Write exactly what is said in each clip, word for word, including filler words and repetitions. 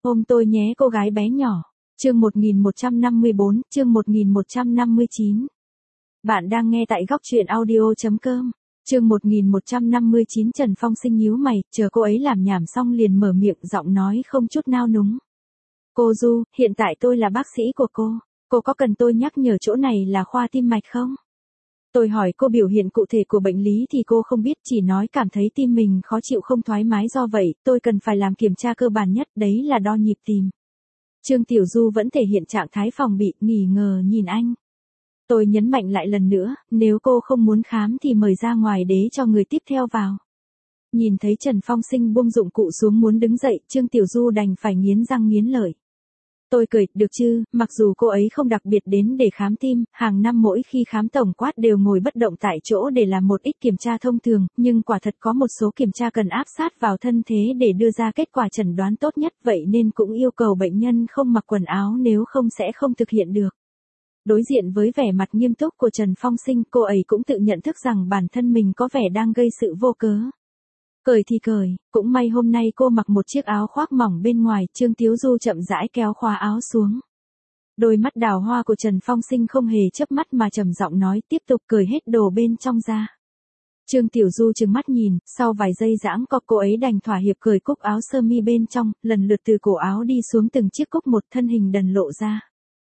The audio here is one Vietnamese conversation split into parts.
Ôm tôi nhé cô gái bé nhỏ. Chương một nghìn một trăm năm mươi bốn, chương một nghìn một trăm năm mươi chín. Bạn đang nghe tại góc truyện audio chấm com. Chương một nghìn một trăm năm mươi chín. Trần Phong Sinh nhíu mày, chờ cô ấy làm nhảm xong liền mở miệng, giọng nói không chút nao núng. Cô Du, hiện tại tôi là bác sĩ của cô. Cô có cần tôi nhắc nhở chỗ này là khoa tim mạch không? Tôi hỏi cô biểu hiện cụ thể của bệnh lý thì cô không biết, chỉ nói cảm thấy tim mình khó chịu không thoải mái, do vậy tôi cần phải làm kiểm tra cơ bản nhất, đấy là đo nhịp tim. Trương Tiểu Du vẫn thể hiện trạng thái phòng bị, nghi ngờ nhìn anh. Tôi nhấn mạnh lại lần nữa, nếu cô không muốn khám thì mời ra ngoài để cho người tiếp theo vào. Nhìn thấy Trần Phong Sinh buông dụng cụ xuống muốn đứng dậy, Trương Tiểu Du đành phải nghiến răng nghiến lợi. Tôi cười, được chứ, mặc dù cô ấy không đặc biệt đến để khám tim, hàng năm mỗi khi khám tổng quát đều ngồi bất động tại chỗ để làm một ít kiểm tra thông thường, nhưng quả thật có một số kiểm tra cần áp sát vào thân thế để đưa ra kết quả chẩn đoán tốt nhất, vậy nên cũng yêu cầu bệnh nhân không mặc quần áo, nếu không sẽ không thực hiện được. Đối diện với vẻ mặt nghiêm túc của Trần Phong Sinh, cô ấy cũng tự nhận thức rằng bản thân mình có vẻ đang gây sự vô cớ. Cười thì cười, cũng may hôm nay cô mặc một chiếc áo khoác mỏng bên ngoài. Trương Tiếu Du chậm rãi kéo khóa áo xuống. Đôi mắt đào hoa của Trần Phong Sinh không hề chớp mắt mà trầm giọng nói, tiếp tục cởi hết đồ bên trong ra. Trương Tiểu Du trừng mắt nhìn, sau vài giây giãng co cô ấy đành thỏa hiệp cởi cúc áo sơ mi bên trong, lần lượt từ cổ áo đi xuống từng chiếc cúc một, thân hình đần lộ ra.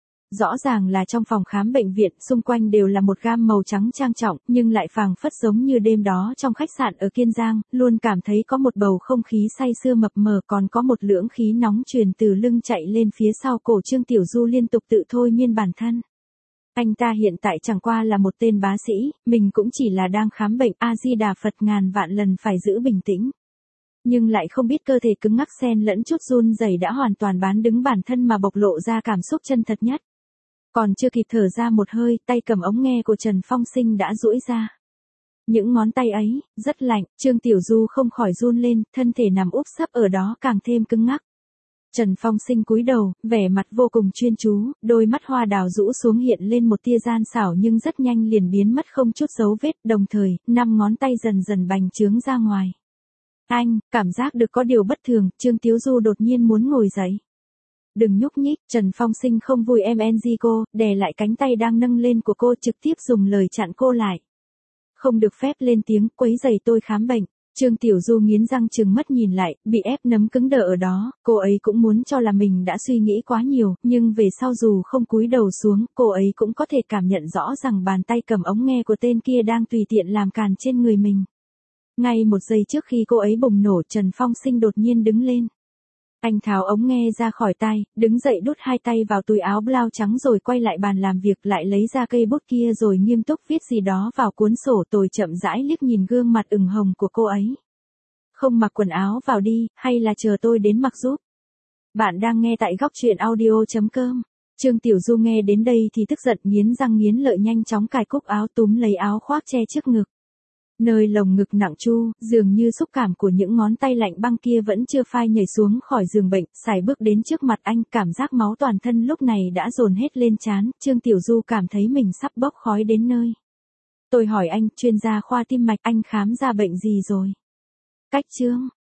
Rõ ràng là trong phòng khám bệnh viện, xung quanh đều là một gam màu trắng trang trọng, nhưng lại phảng phất giống như đêm đó trong khách sạn ở Kiên Giang, luôn cảm thấy có một bầu không khí say sưa mập mờ, còn có một lưỡng khí nóng truyền từ lưng chạy lên phía sau cổ. Trương Tiểu Du liên tục tự thôi miên bản thân. Anh ta hiện tại chẳng qua là một tên bá sĩ, mình cũng chỉ là đang khám bệnh, A-di-đà Phật, ngàn vạn lần phải giữ bình tĩnh. Nhưng lại không biết cơ thể cứng ngắc xen lẫn chút run rẩy đã hoàn toàn bán đứng bản thân mà bộc lộ ra cảm xúc chân thật nhất. Còn chưa kịp thở ra một hơi, tay cầm ống nghe của Trần Phong Sinh đã duỗi ra. Những ngón tay ấy, rất lạnh, Trương Tiểu Du không khỏi run lên, thân thể nằm úp sấp ở đó càng thêm cứng ngắc. Trần Phong Sinh cúi đầu, vẻ mặt vô cùng chuyên chú, đôi mắt hoa đào rũ xuống hiện lên một tia gian xảo nhưng rất nhanh liền biến mất không chút dấu vết, đồng thời, năm ngón tay dần dần bành trướng ra ngoài. Anh, cảm giác được có điều bất thường, Trương Tiểu Du đột nhiên muốn ngồi dậy. Đừng nhúc nhích, Trần Phong Sinh không vui em en giê cô, đè lại cánh tay đang nâng lên của cô, trực tiếp dùng lời chặn cô lại. Không được phép lên tiếng, quấy rầy tôi khám bệnh. Trương Tiểu Du nghiến răng trừng mắt nhìn lại, bị ép nấm cứng đờ ở đó, cô ấy cũng muốn cho là mình đã suy nghĩ quá nhiều, nhưng về sau dù không cúi đầu xuống, cô ấy cũng có thể cảm nhận rõ rằng bàn tay cầm ống nghe của tên kia đang tùy tiện làm càn trên người mình. Ngay một giây trước khi cô ấy bùng nổ, Trần Phong Sinh đột nhiên đứng lên. Anh tháo ống nghe ra khỏi tai, đứng dậy đút hai tay vào túi áo blau trắng rồi quay lại bàn làm việc, lại lấy ra cây bút kia rồi nghiêm túc viết gì đó vào cuốn sổ. Tôi chậm rãi liếc nhìn gương mặt ửng hồng của cô ấy. Không mặc quần áo vào đi, hay là chờ tôi đến mặc giúp? Bạn đang nghe tại góc truyện audio chấm com. Trương Tiểu Du nghe đến đây thì tức giận, nghiến răng nghiến lợi nhanh chóng cài cúc áo, túm lấy áo khoác che trước ngực. Nơi lồng ngực nặng chu, dường như xúc cảm của những ngón tay lạnh băng kia vẫn chưa phai nhảy xuống khỏi giường bệnh, sải bước đến trước mặt anh, cảm giác máu toàn thân lúc này đã dồn hết lên trán. Trương Tiểu Du cảm thấy mình sắp bốc khói đến nơi. Tôi hỏi anh, chuyên gia khoa tim mạch, anh khám ra bệnh gì rồi? Cách Trương,